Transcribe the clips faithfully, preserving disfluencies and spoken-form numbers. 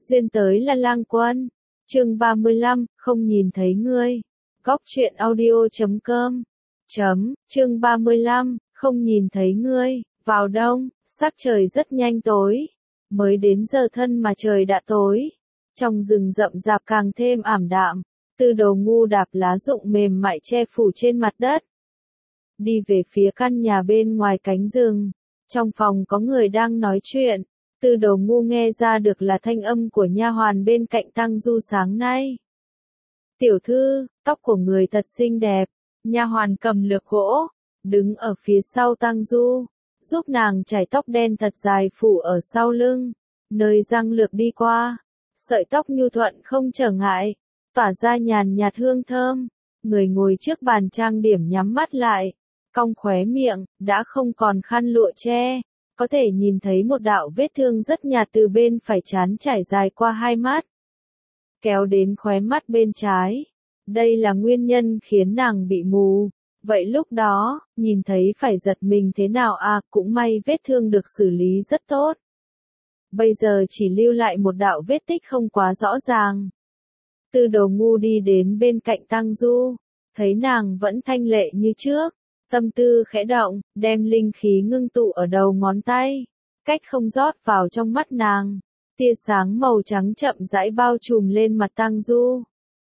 Duyên tới là lang quân. Chương ba mươi lăm, không nhìn thấy ngươi. Góc truyện audio chấm com. Chấm, chương ba mươi lăm, không nhìn thấy ngươi. Vào đông, sắc trời rất nhanh tối. Mới đến giờ thân mà trời đã tối. Trong rừng rậm rạp càng thêm ảm đạm. Tư Đồ Ngu đạp lá rụng mềm mại che phủ trên mặt đất. Đi về phía căn nhà bên ngoài cánh rừng. Trong phòng có người đang nói chuyện. Tư Đồ Ngu nghe ra được là thanh âm của nha hoàn bên cạnh Tăng Du sáng nay. Tiểu thư, tóc của người thật xinh đẹp. Nha hoàn cầm lược gỗ, đứng ở phía sau Tăng Du, giúp nàng chải tóc đen thật dài phủ ở sau lưng, nơi răng lược đi qua. Sợi tóc nhu thuận không trở ngại, tỏa ra nhàn nhạt hương thơm. Người ngồi trước bàn trang điểm nhắm mắt lại, cong khóe miệng, đã không còn khăn lụa che. Có thể nhìn thấy một đạo vết thương rất nhạt từ bên phải trán trải dài qua hai mắt, kéo đến khóe mắt bên trái. Đây là nguyên nhân khiến nàng bị mù. Vậy lúc đó, nhìn thấy phải giật mình thế nào à, cũng may vết thương được xử lý rất tốt. Bây giờ chỉ lưu lại một đạo vết tích không quá rõ ràng. Tư Đồ Ngu đi đến bên cạnh Tăng Du, thấy nàng vẫn thanh lệ như trước. Tâm tư khẽ động, đem linh khí ngưng tụ ở đầu ngón tay, cách không rót vào trong mắt nàng. Tia sáng màu trắng chậm rãi bao trùm lên mặt Tăng Du.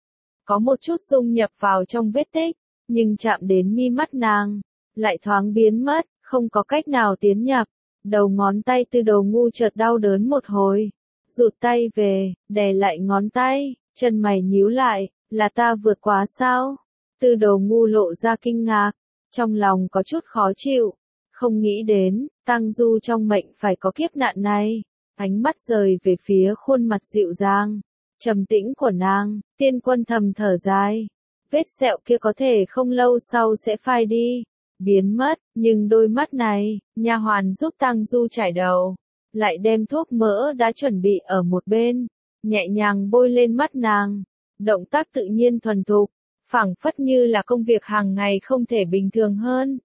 Có một chút dung nhập vào trong vết tích, nhưng chạm đến mi mắt nàng, lại thoáng biến mất, không có cách nào tiến nhập. Đầu ngón tay Tư Đồ Ngu chợt đau đớn một hồi, rụt tay về, đè lại ngón tay, chân mày nhíu lại, là ta vượt quá sao? Tư Đồ Ngu lộ ra kinh ngạc. Trong lòng có chút khó chịu, không nghĩ đến, Tăng Du trong mệnh phải có kiếp nạn này. Ánh mắt rời về phía khuôn mặt dịu dàng, trầm tĩnh của nàng, Tiên Quân thầm thở dài. Vết sẹo kia có thể không lâu sau sẽ phai đi, biến mất, nhưng đôi mắt này, nha hoàn giúp Tăng Du chải đầu, lại đem thuốc mỡ đã chuẩn bị ở một bên, nhẹ nhàng bôi lên mắt nàng, động tác tự nhiên thuần thục. Phảng phất như là công việc hàng ngày không thể bình thường hơn.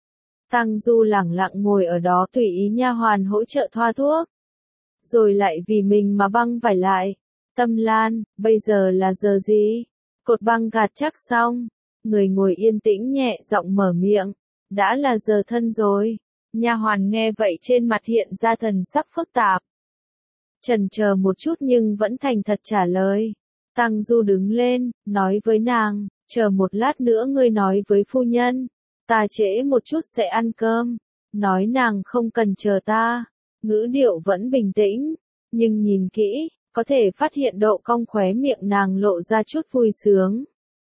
Tăng Du lẳng lặng ngồi ở đó tùy ý nha hoàn hỗ trợ thoa thuốc. Rồi lại vì mình mà băng vải lại. Tâm Lan, bây giờ là giờ gì? Cột băng gạt chắc xong. Người ngồi yên tĩnh nhẹ giọng mở miệng. Đã là giờ thân rồi. Nha hoàn nghe vậy trên mặt hiện ra thần sắc phức tạp. Chần chờ một chút nhưng vẫn thành thật trả lời. Tăng Du đứng lên, nói với nàng, chờ một lát nữa ngươi nói với phu nhân, ta trễ một chút sẽ ăn cơm. Nói nàng không cần chờ ta, ngữ điệu vẫn bình tĩnh, nhưng nhìn kỹ, có thể phát hiện độ cong khóe miệng nàng lộ ra chút vui sướng.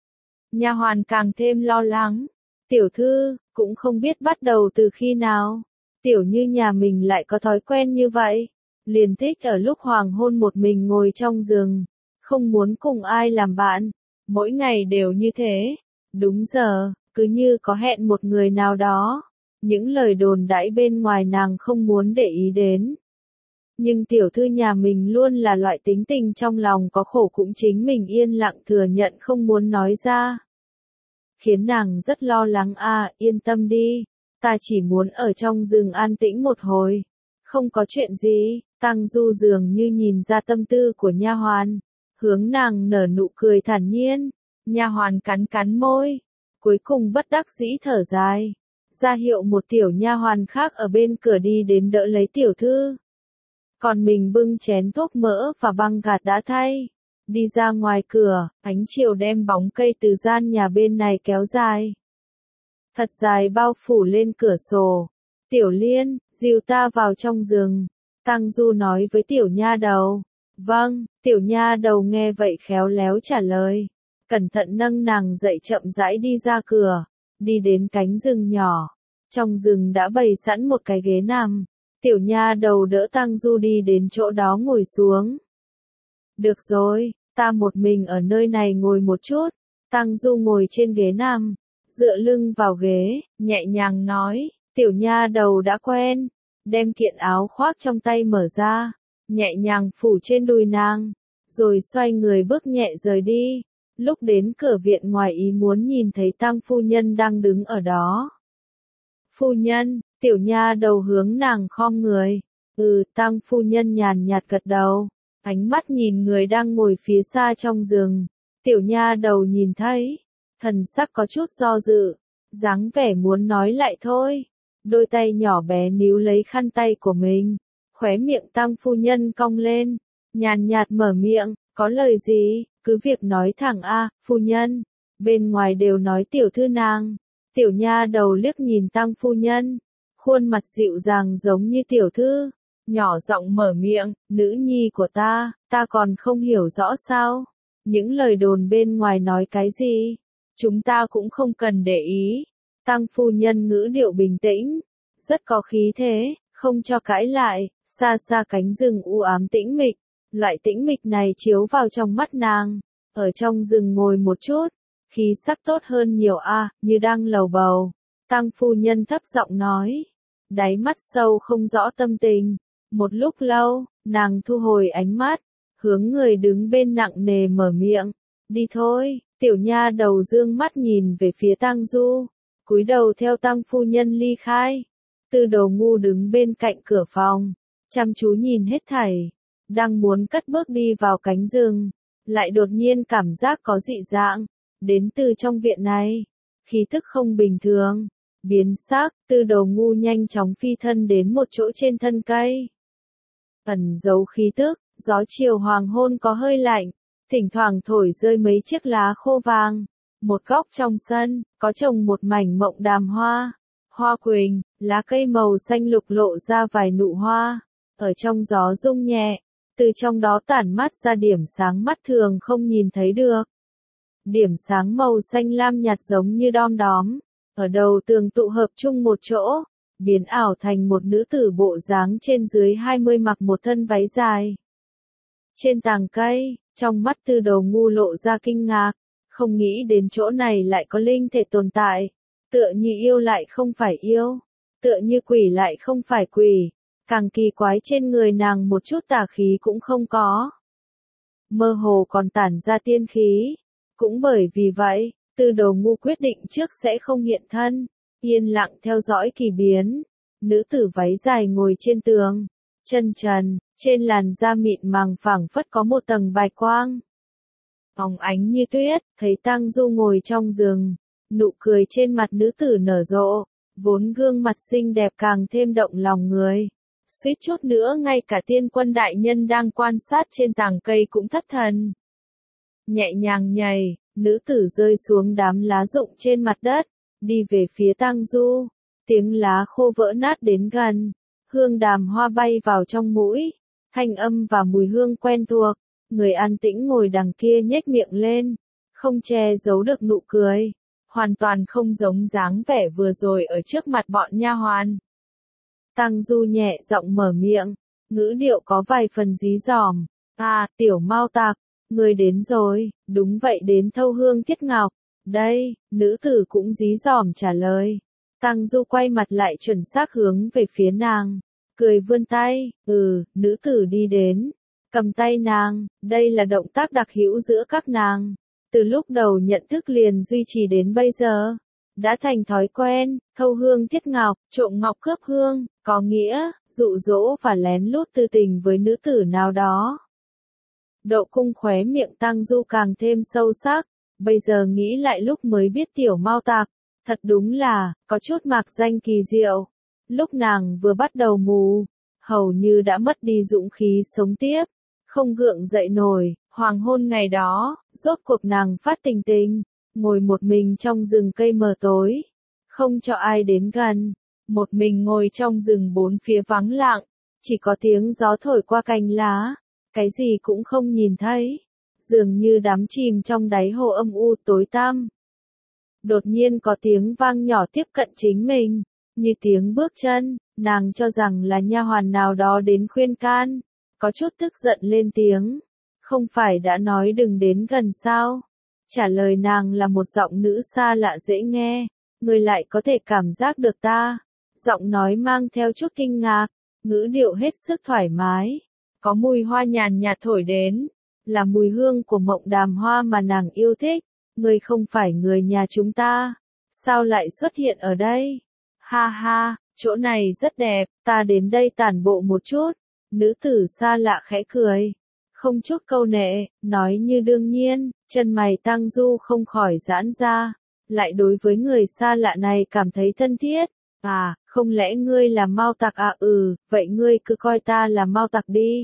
Nha hoàn càng thêm lo lắng, tiểu thư, cũng không biết bắt đầu từ khi nào, tiểu như nhà mình lại có thói quen như vậy, liền thích ở lúc hoàng hôn một mình ngồi trong giường. Không muốn cùng ai làm bạn, mỗi ngày đều như thế, đúng giờ, cứ như có hẹn một người nào đó. Những lời đồn đãi bên ngoài nàng không muốn để ý đến. Nhưng tiểu thư nhà mình luôn là loại tính tình trong lòng có khổ cũng chính mình yên lặng thừa nhận không muốn nói ra. Khiến nàng rất lo lắng à, yên tâm đi, ta chỉ muốn ở trong rừng an tĩnh một hồi. Không có chuyện gì, Tăng Du dường như nhìn ra tâm tư của nha hoàn. Hướng nàng nở nụ cười thản nhiên, nha hoàn cắn cắn môi, cuối cùng bất đắc dĩ thở dài, ra hiệu một tiểu nha hoàn khác ở bên cửa đi đến đỡ lấy tiểu thư. Còn mình bưng chén thuốc mỡ và băng gạt đã thay, đi ra ngoài cửa, ánh chiều đem bóng cây từ gian nhà bên này kéo dài. Thật dài bao phủ lên cửa sổ. Tiểu Liên, dìu ta vào trong rừng, Tăng Du nói với tiểu nha đầu. Vâng, tiểu nha đầu nghe vậy khéo léo trả lời. Cẩn thận nâng nàng dậy chậm rãi đi ra cửa, đi đến cánh rừng nhỏ. Trong rừng đã bày sẵn một cái ghế nằm. Tiểu nha đầu đỡ Tăng Du đi đến chỗ đó ngồi xuống. Được rồi, ta một mình ở nơi này ngồi một chút. Tăng Du ngồi trên ghế nằm, dựa lưng vào ghế, nhẹ nhàng nói. Tiểu nha đầu đã quen, đem kiện áo khoác trong tay mở ra. Nhẹ nhàng phủ trên đùi nàng, rồi xoay người bước nhẹ rời đi. Lúc đến cửa viện ngoài ý muốn nhìn thấy Tăng phu nhân đang đứng ở đó. Phu nhân, tiểu nha đầu hướng nàng khom người. Ừ, Tăng phu nhân nhàn nhạt gật đầu. ánh mắt nhìn người đang ngồi phía xa trong rừng. Tiểu nha đầu nhìn thấy, thần sắc có chút do dự, dáng vẻ muốn nói lại thôi. Đôi tay nhỏ bé níu lấy khăn tay của mình, khóe miệng Tăng phu nhân cong lên, nhàn nhạt mở miệng, có lời gì, cứ việc nói thẳng a, phu nhân. Bên ngoài đều nói tiểu thư nàng. Tiểu nha đầu liếc nhìn Tăng phu nhân, khuôn mặt dịu dàng giống như tiểu thư, nhỏ giọng mở miệng, nữ nhi của ta, ta còn không hiểu rõ sao. Những lời đồn bên ngoài nói cái gì, chúng ta cũng không cần để ý. Tăng phu nhân ngữ điệu bình tĩnh, rất có khí thế, không cho cãi lại. Xa xa cánh rừng u ám tĩnh mịch, loại tĩnh mịch này chiếu vào trong mắt nàng. Ở trong rừng ngồi một chút, khí sắc tốt hơn nhiều a, như đang lầu bầu. Tăng phu nhân thấp giọng nói, đáy mắt sâu không rõ tâm tình. Một lúc lâu, nàng thu hồi ánh mắt, hướng người đứng bên nặng nề mở miệng, đi thôi. Tiểu nha đầu dương mắt nhìn về phía Tăng Du, cúi đầu theo Tăng phu nhân ly khai. Tư Đồ Ngu đứng bên cạnh cửa phòng, chăm chú nhìn hết thảy, đang muốn cất bước đi vào cánh rừng, lại đột nhiên cảm giác có dị dạng, đến từ trong viện này, khí tức không bình thường, biến sắc. Tư Đồ Ngu nhanh chóng phi thân đến một chỗ trên thân cây, ẩn giấu khí tức. Gió chiều hoàng hôn có hơi lạnh, thỉnh thoảng thổi rơi mấy chiếc lá khô vàng. Một góc trong sân, có trồng một mảnh mộng đàm hoa, hoa quỳnh, lá cây màu xanh lục lộ ra vài nụ hoa, ở trong gió rung nhẹ, từ trong đó tản mát ra điểm sáng mắt thường không nhìn thấy được. Điểm sáng màu xanh lam nhạt giống như đom đóm, ở đầu tường tụ hợp chung một chỗ, biến ảo thành một nữ tử bộ dáng trên dưới hai mươi mặc một thân váy dài. Trên tàng cây, trong mắt Tư Đồ Ngu lộ ra kinh ngạc, không nghĩ đến chỗ này lại có linh thể tồn tại, tựa như yêu lại không phải yêu, tựa như quỷ lại không phải quỷ, càng kỳ quái trên người nàng một chút tà khí cũng không có. Mơ hồ còn tản ra tiên khí, cũng bởi vì vậy, Tư Đồ Ngu quyết định trước sẽ không hiện thân, yên lặng theo dõi kỳ biến. Nữ tử váy dài ngồi trên tường, chân trần, trên làn da mịn màng phảng phất có một tầng bạch quang, óng ánh như tuyết. Thấy Tăng Du ngồi trong rừng, nụ cười trên mặt nữ tử nở rộ, vốn gương mặt xinh đẹp càng thêm động lòng người. Suýt chút nữa ngay cả Tiên Quân đại nhân đang quan sát trên tàng cây cũng thất thần. Nhẹ nhàng nhảy, nữ tử rơi xuống đám lá rụng trên mặt đất, đi về phía Tăng Du. Tiếng lá khô vỡ nát đến gần, hương đàm hoa bay vào trong mũi, thanh âm và mùi hương quen thuộc. Người an tĩnh ngồi đằng kia nhếch miệng lên, không che giấu được nụ cười, hoàn toàn không giống dáng vẻ vừa rồi ở trước mặt bọn nha hoàn. Tăng Du nhẹ giọng mở miệng, ngữ điệu có vài phần dí dỏm, "À, tiểu Mao Tặc, người đến rồi." "Đúng vậy, đến thâu hương thiết ngọc." "Đây." Nữ tử cũng dí dỏm trả lời. Tăng Du quay mặt lại chuẩn xác hướng về phía nàng, cười vươn tay, "Ừ." Nữ tử đi đến, cầm tay nàng, đây là động tác đặc hữu giữa các nàng. Từ lúc đầu nhận thức liền duy trì đến bây giờ, đã thành thói quen. Thâu hương thiết ngọc, trộm ngọc cướp hương, có nghĩa, dụ dỗ và lén lút tư tình với nữ tử nào đó. Độ cung khóe miệng Tăng Du càng thêm sâu sắc, bây giờ nghĩ lại lúc mới biết tiểu Mao Tặc, thật đúng là, có chút mạc danh kỳ diệu. Lúc nàng vừa bắt đầu mù, hầu như đã mất đi dũng khí sống tiếp, không gượng dậy nổi. Hoàng hôn ngày đó, rốt cuộc nàng phát tình tình, ngồi một mình trong rừng cây mờ tối, không cho ai đến gần, một mình ngồi trong rừng bốn phía vắng lặng, chỉ có tiếng gió thổi qua cành lá, cái gì cũng không nhìn thấy, dường như đắm chìm trong đáy hồ âm u tối tăm. Đột nhiên có tiếng vang nhỏ tiếp cận chính mình, như tiếng bước chân, nàng cho rằng là nha hoàn nào đó đến khuyên can, có chút tức giận lên tiếng. "Không phải đã nói đừng đến gần sao?" Trả lời nàng là một giọng nữ xa lạ dễ nghe, "Người lại có thể cảm giác được ta." Giọng nói mang theo chút kinh ngạc, ngữ điệu hết sức thoải mái, có mùi hoa nhàn nhạt thổi đến, là mùi hương của mộng đàm hoa mà nàng yêu thích. "Người không phải người nhà chúng ta, sao lại xuất hiện ở đây?" "Ha ha, chỗ này rất đẹp, ta đến đây tản bộ một chút." Nữ tử xa lạ khẽ cười, không chút câu nệ, nói như đương nhiên, chân mày Tang Du không khỏi giãn ra, lại đối với người xa lạ này cảm thấy thân thiết. À, không lẽ ngươi là Mao Tặc à? Ừ, vậy ngươi cứ coi ta là Mao Tặc đi.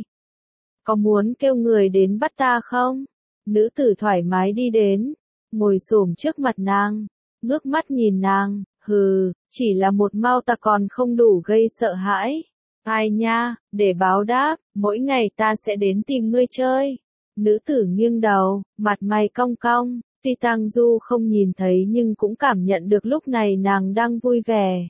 Có muốn kêu người đến bắt ta không? Nữ tử thoải mái đi đến, ngồi xổm trước mặt nàng, ngước mắt nhìn nàng, hừ, chỉ là một Mao Tặc còn không đủ gây sợ hãi. Ai nha, để báo đáp, mỗi ngày ta sẽ đến tìm ngươi chơi. Nữ tử nghiêng đầu, mặt mày cong cong, tuy Tang Du không nhìn thấy nhưng cũng cảm nhận được lúc này nàng đang vui vẻ.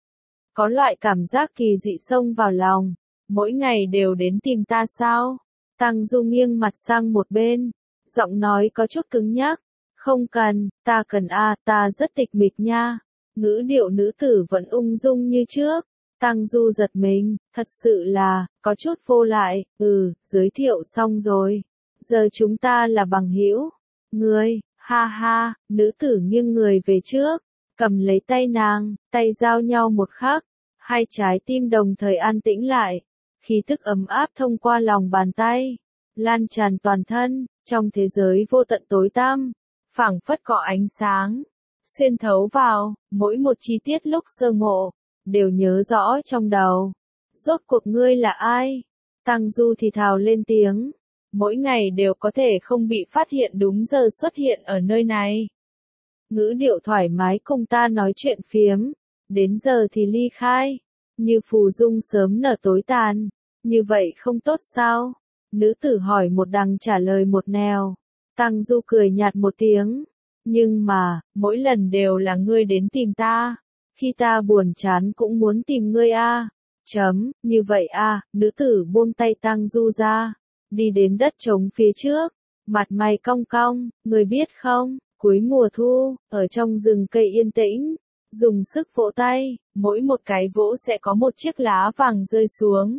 Có loại cảm giác kỳ dị xông vào lòng, mỗi ngày đều đến tìm ta sao? Tang Du nghiêng mặt sang một bên, giọng nói có chút cứng nhắc, không cần, ta cần a, à, ta rất tịch mịch nha. Ngữ điệu nữ tử vẫn ung dung như trước. Tang Du giật mình, thật sự là, có chút vô lại, ừ, giới thiệu xong rồi. Giờ chúng ta là bằng hữu. Ngươi, ha ha, nữ tử nghiêng người về trước, cầm lấy tay nàng, tay giao nhau một khắc, hai trái tim đồng thời an tĩnh lại. Khí tức ấm áp thông qua lòng bàn tay, lan tràn toàn thân, trong thế giới vô tận tối tăm, phảng phất có ánh sáng, xuyên thấu vào, mỗi một chi tiết lúc sơ ngộ, đều nhớ rõ trong đầu. Rốt cuộc ngươi là ai? Tang Du thì thào lên tiếng, mỗi ngày đều có thể không bị phát hiện đúng giờ xuất hiện ở nơi này. Ngữ điệu thoải mái cùng ta nói chuyện phiếm, đến giờ thì ly khai, như phù dung sớm nở tối tàn, như vậy không tốt sao? Nữ tử hỏi một đằng trả lời một nẻo. Tang Du cười nhạt một tiếng, nhưng mà, mỗi lần đều là ngươi đến tìm ta, khi ta buồn chán cũng muốn tìm ngươi a. À. Chấm, như vậy a, à, nữ tử buông tay Tang Du ra, đi đến đất trống phía trước, mặt mày cong cong, ngươi biết không, cuối mùa thu, ở trong rừng cây yên tĩnh, dùng sức vỗ tay, mỗi một cái vỗ sẽ có một chiếc lá vàng rơi xuống.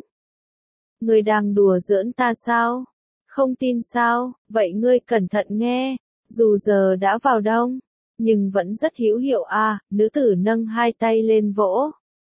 Ngươi đang đùa giỡn ta sao? Không tin sao? Vậy ngươi cẩn thận nghe, dù giờ đã vào đông, nhưng vẫn rất hữu hiệu a. À, nữ tử nâng hai tay lên vỗ.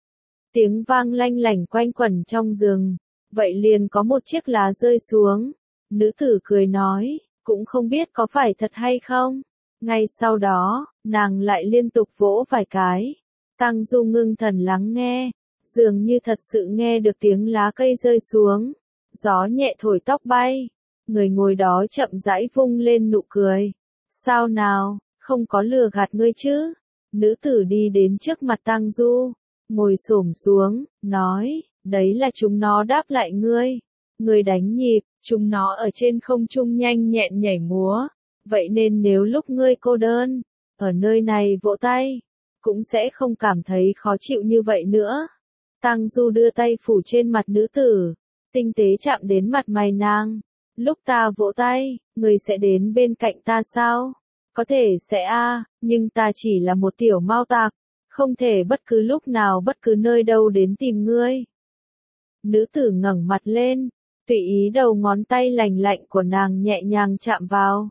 Tiếng vang lanh lảnh quanh quẩn trong rừng, vậy liền có một chiếc lá rơi xuống. Nữ tử cười nói, cũng không biết có phải thật hay không. Ngay sau đó, nàng lại liên tục vỗ vài cái. Tang Du ngưng thần lắng nghe, dường như thật sự nghe được tiếng lá cây rơi xuống. Gió nhẹ thổi tóc bay, người ngồi đó chậm rãi vung lên nụ cười. Sao nào, không có lừa gạt ngươi chứ? Nữ tử đi đến trước mặt Tang Du, ngồi xổm xuống, nói, đấy là chúng nó đáp lại ngươi. Ngươi đánh nhịp, chúng nó ở trên không trung nhanh nhẹn nhảy múa. Vậy nên nếu lúc ngươi cô đơn, ở nơi này vỗ tay, cũng sẽ không cảm thấy khó chịu như vậy nữa. Tang Du đưa tay phủ trên mặt nữ tử, tinh tế chạm đến mặt mày nàng. Lúc ta vỗ tay, ngươi sẽ đến bên cạnh ta sao? Có thể sẽ a, à, nhưng ta chỉ là một tiểu Mao Tặc, không thể bất cứ lúc nào bất cứ nơi đâu đến tìm ngươi. Nữ tử ngẩng mặt lên, tùy ý đầu ngón tay lành lạnh của nàng nhẹ nhàng chạm vào.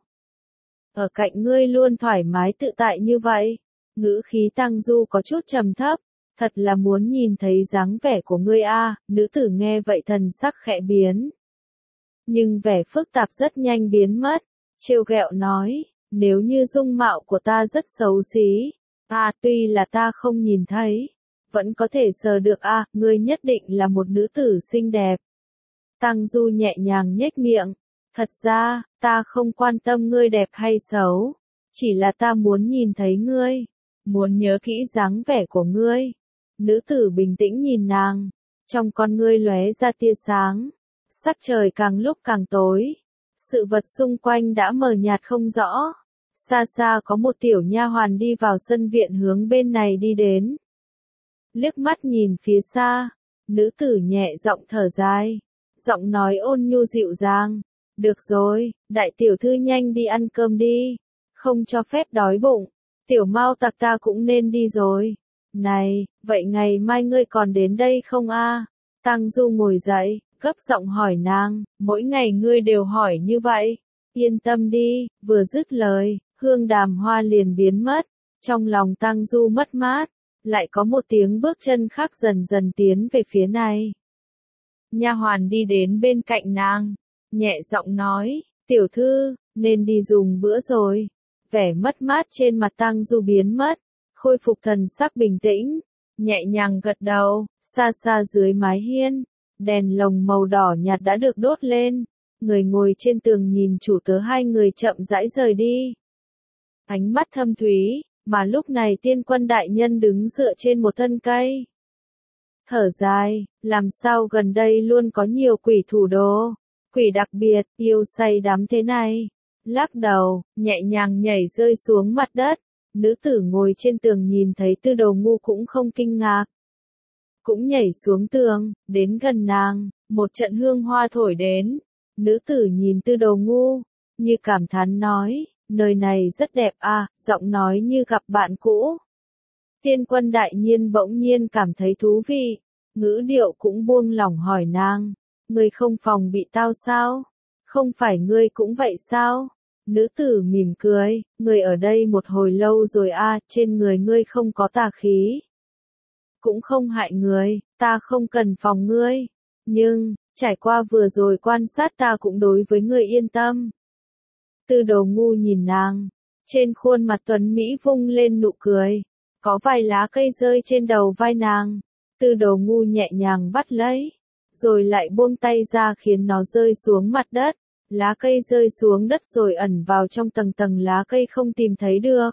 Ở cạnh ngươi luôn thoải mái tự tại như vậy. Ngữ khí Tang Du có chút trầm thấp, thật là muốn nhìn thấy dáng vẻ của ngươi a. À, nữ tử nghe vậy thần sắc khẽ biến. Nhưng vẻ phức tạp rất nhanh biến mất, trêu ghẹo nói, nếu như dung mạo của ta rất xấu xí, à tuy là ta không nhìn thấy, vẫn có thể sờ được a, à, ngươi nhất định là một nữ tử xinh đẹp. Tang Du nhẹ nhàng nhếch miệng, thật ra, ta không quan tâm ngươi đẹp hay xấu, chỉ là ta muốn nhìn thấy ngươi, muốn nhớ kỹ dáng vẻ của ngươi. Nữ tử bình tĩnh nhìn nàng, trong con ngươi lóe ra tia sáng. Sắc trời càng lúc càng tối, sự vật xung quanh đã mờ nhạt không rõ. Xa xa có một tiểu nha hoàn đi vào sân viện hướng bên này đi đến. Liếc mắt nhìn phía xa, nữ tử nhẹ giọng thở dài, giọng nói ôn nhu dịu dàng. Được rồi, đại tiểu thư nhanh đi ăn cơm đi, không cho phép đói bụng. Tiểu Mao Tặc ta cũng nên đi rồi. Này, vậy ngày mai ngươi còn đến đây không a? À? Tang Du ngồi dậy, gấp giọng hỏi nàng, mỗi ngày ngươi đều hỏi như vậy. Yên tâm đi, vừa dứt lời, hương đàm hoa liền biến mất. Trong lòng Tang Du mất mát, lại có một tiếng bước chân khác dần dần tiến về phía này. Nha hoàn đi đến bên cạnh nàng, nhẹ giọng nói, tiểu thư, nên đi dùng bữa rồi. Vẻ mất mát trên mặt Tang Du biến mất, khôi phục thần sắc bình tĩnh, nhẹ nhàng gật đầu, xa xa dưới mái hiên, đèn lồng màu đỏ nhạt đã được đốt lên, người ngồi trên tường nhìn chủ tớ hai người chậm rãi rời đi. Ánh mắt thâm thúy, mà lúc này Tiên Quân đại nhân đứng dựa trên một thân cây. Thở dài, làm sao gần đây luôn có nhiều quỷ thủ đồ, quỷ đặc biệt, yêu say đắm thế này. Lắc đầu, nhẹ nhàng nhảy rơi xuống mặt đất, nữ tử ngồi trên tường nhìn thấy Tư Đồ Ngu cũng không kinh ngạc. Cũng nhảy xuống tường, đến gần nàng, một trận hương hoa thổi đến. Nữ tử nhìn Tư Đồ Ngu, như cảm thán nói, nơi này rất đẹp à, giọng nói như gặp bạn cũ. Tiên Quân đại nhiên bỗng nhiên cảm thấy thú vị, ngữ điệu cũng buông lỏng hỏi nàng, ngươi không phòng bị tao sao? Không phải ngươi cũng vậy sao? Nữ tử mỉm cười, ngươi ở đây một hồi lâu rồi à, trên người ngươi không có tà khí. Cũng không hại người, ta không cần phòng ngươi. Nhưng, trải qua vừa rồi quan sát ta cũng đối với ngươi yên tâm. Tư Đồ Ngu nhìn nàng, trên khuôn mặt tuấn Mỹ vung lên nụ cười, có vài lá cây rơi trên đầu vai nàng. Tư Đồ Ngu nhẹ nhàng bắt lấy, rồi lại buông tay ra khiến nó rơi xuống mặt đất. Lá cây rơi xuống đất rồi ẩn vào trong tầng tầng lá cây không tìm thấy được.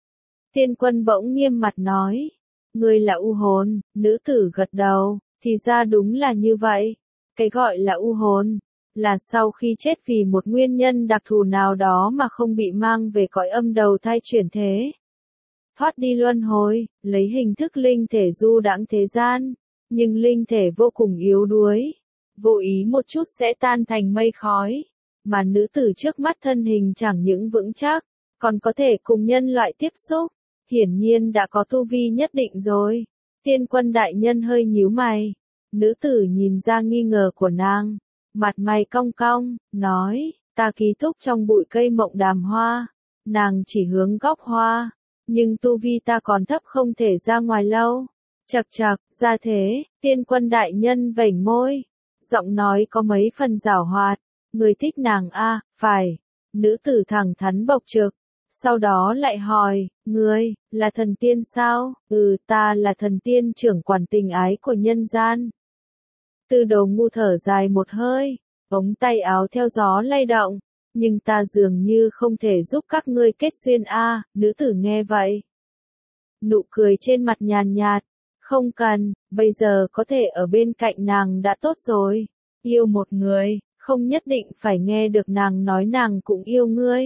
Tiên Quân bỗng nghiêm mặt nói, ngươi là u hồn, nữ tử gật đầu, thì ra đúng là như vậy. Cái gọi là u hồn, là sau khi chết vì một nguyên nhân đặc thù nào đó mà không bị mang về cõi âm đầu thai chuyển thế. Thoát đi luân hồi, lấy hình thức linh thể du đãng thế gian, nhưng linh thể vô cùng yếu đuối, vô ý một chút sẽ tan thành mây khói. Mà nữ tử trước mắt thân hình chẳng những vững chắc, còn có thể cùng nhân loại tiếp xúc, hiển nhiên đã có tu vi nhất định rồi. Tiên Quân đại nhân hơi nhíu mày, nữ tử nhìn ra nghi ngờ của nàng, mặt mày cong cong, nói, ta ký túc trong bụi cây mộng đàm hoa, nàng chỉ hướng góc hoa, nhưng tu vi ta còn thấp không thể ra ngoài lâu. Chậc chậc, ra thế, Tiên Quân đại nhân vểnh môi, giọng nói có mấy phần giảo hoạt. Người thích nàng a, à, phải. Nữ tử thẳng thắn bộc trực. Sau đó lại hỏi, ngươi, là thần tiên sao? Ừ, ta là thần tiên trưởng quản tình ái của nhân gian. Tư Đồ Ngu thở dài một hơi, ống tay áo theo gió lay động. Nhưng ta dường như không thể giúp các ngươi kết duyên a, à, nữ tử nghe vậy. Nụ cười trên mặt nhàn nhạt, không cần, bây giờ có thể ở bên cạnh nàng đã tốt rồi. Yêu một người, không nhất định phải nghe được nàng nói nàng cũng yêu ngươi.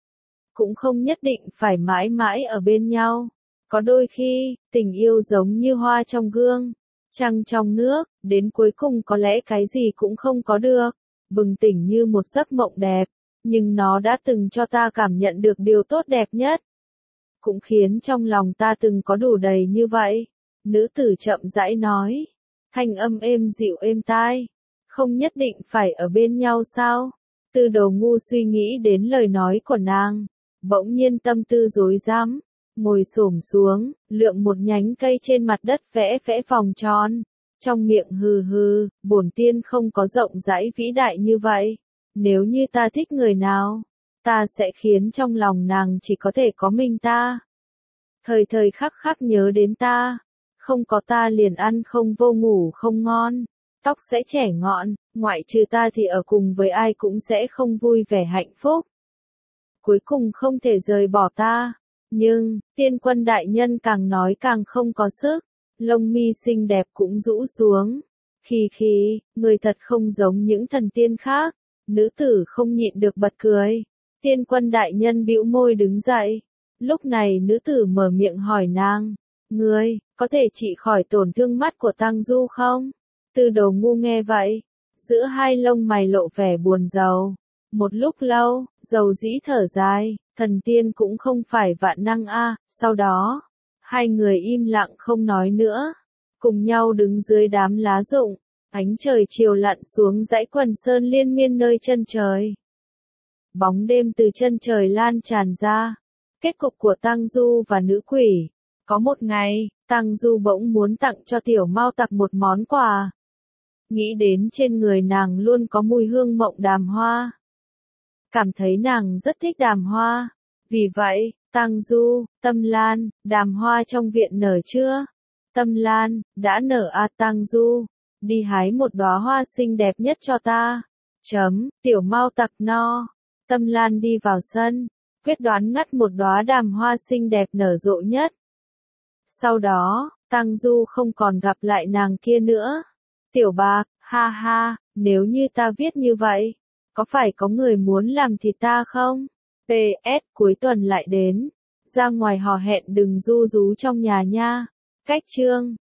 Cũng không nhất định phải mãi mãi ở bên nhau. Có đôi khi, tình yêu giống như hoa trong gương, trăng trong nước, đến cuối cùng có lẽ cái gì cũng không có được. Bừng tỉnh như một giấc mộng đẹp, nhưng nó đã từng cho ta cảm nhận được điều tốt đẹp nhất. Cũng khiến trong lòng ta từng có đủ đầy như vậy. Nữ tử chậm rãi nói, thanh âm êm dịu êm tai. Không nhất định phải ở bên nhau sao? Tư Đồ Ngu suy nghĩ đến lời nói của nàng, bỗng nhiên tâm tư rối rắm, ngồi xổm xuống, lượm một nhánh cây trên mặt đất vẽ vẽ vòng tròn, trong miệng hừ hừ, bổn tiên không có rộng rãi vĩ đại như vậy. Nếu như ta thích người nào, ta sẽ khiến trong lòng nàng chỉ có thể có mình ta. Thời thời khắc khắc nhớ đến ta, không có ta liền ăn không vô ngủ không ngon. Tóc sẽ trẻ ngọn, ngoại trừ ta thì ở cùng với ai cũng sẽ không vui vẻ hạnh phúc. Cuối cùng không thể rời bỏ ta. Nhưng, Tiên Quân đại nhân càng nói càng không có sức, lông mi xinh đẹp cũng rũ xuống. Khi khi, người thật không giống những thần tiên khác, nữ tử không nhịn được bật cười. Tiên Quân đại nhân bĩu môi đứng dậy. Lúc này nữ tử mở miệng hỏi nàng, ngươi, có thể trị khỏi tổn thương mắt của Tang Du không? Tư Đồ Ngu nghe vậy, giữa hai lông mày lộ vẻ buồn rầu. Một lúc lâu, dầu dĩ thở dài, thần tiên cũng không phải vạn năng a. À. Sau đó, hai người im lặng không nói nữa, cùng nhau đứng dưới đám lá rụng, ánh trời chiều lặn xuống dãy Quần Sơn liên miên nơi chân trời. Bóng đêm từ chân trời lan tràn ra, kết cục của Tang Du và nữ quỷ. Có một ngày, Tang Du bỗng muốn tặng cho Tiểu Mao Tặc một món quà. nghĩ đến trên người nàng luôn có mùi hương mộng đàm hoa. Cảm thấy nàng rất thích đàm hoa. Vì vậy, Tang Du, Tâm Lan, đàm hoa trong viện nở chưa? Tâm Lan, đã nở à Tang Du, đi hái một đóa hoa xinh đẹp nhất cho ta. Chấm, tiểu mau tặc no. Tâm Lan đi vào sân, quyết đoán ngắt một đóa đàm hoa xinh đẹp nở rộ nhất. Sau đó, Tang Du không còn gặp lại nàng kia nữa. Tiểu Bạc, ha ha, nếu như ta viết như vậy, có phải có người muốn làm thịt ta không? pê ét cuối tuần lại đến, ra ngoài hò hẹn đừng ru rú trong nhà nha. Cách chương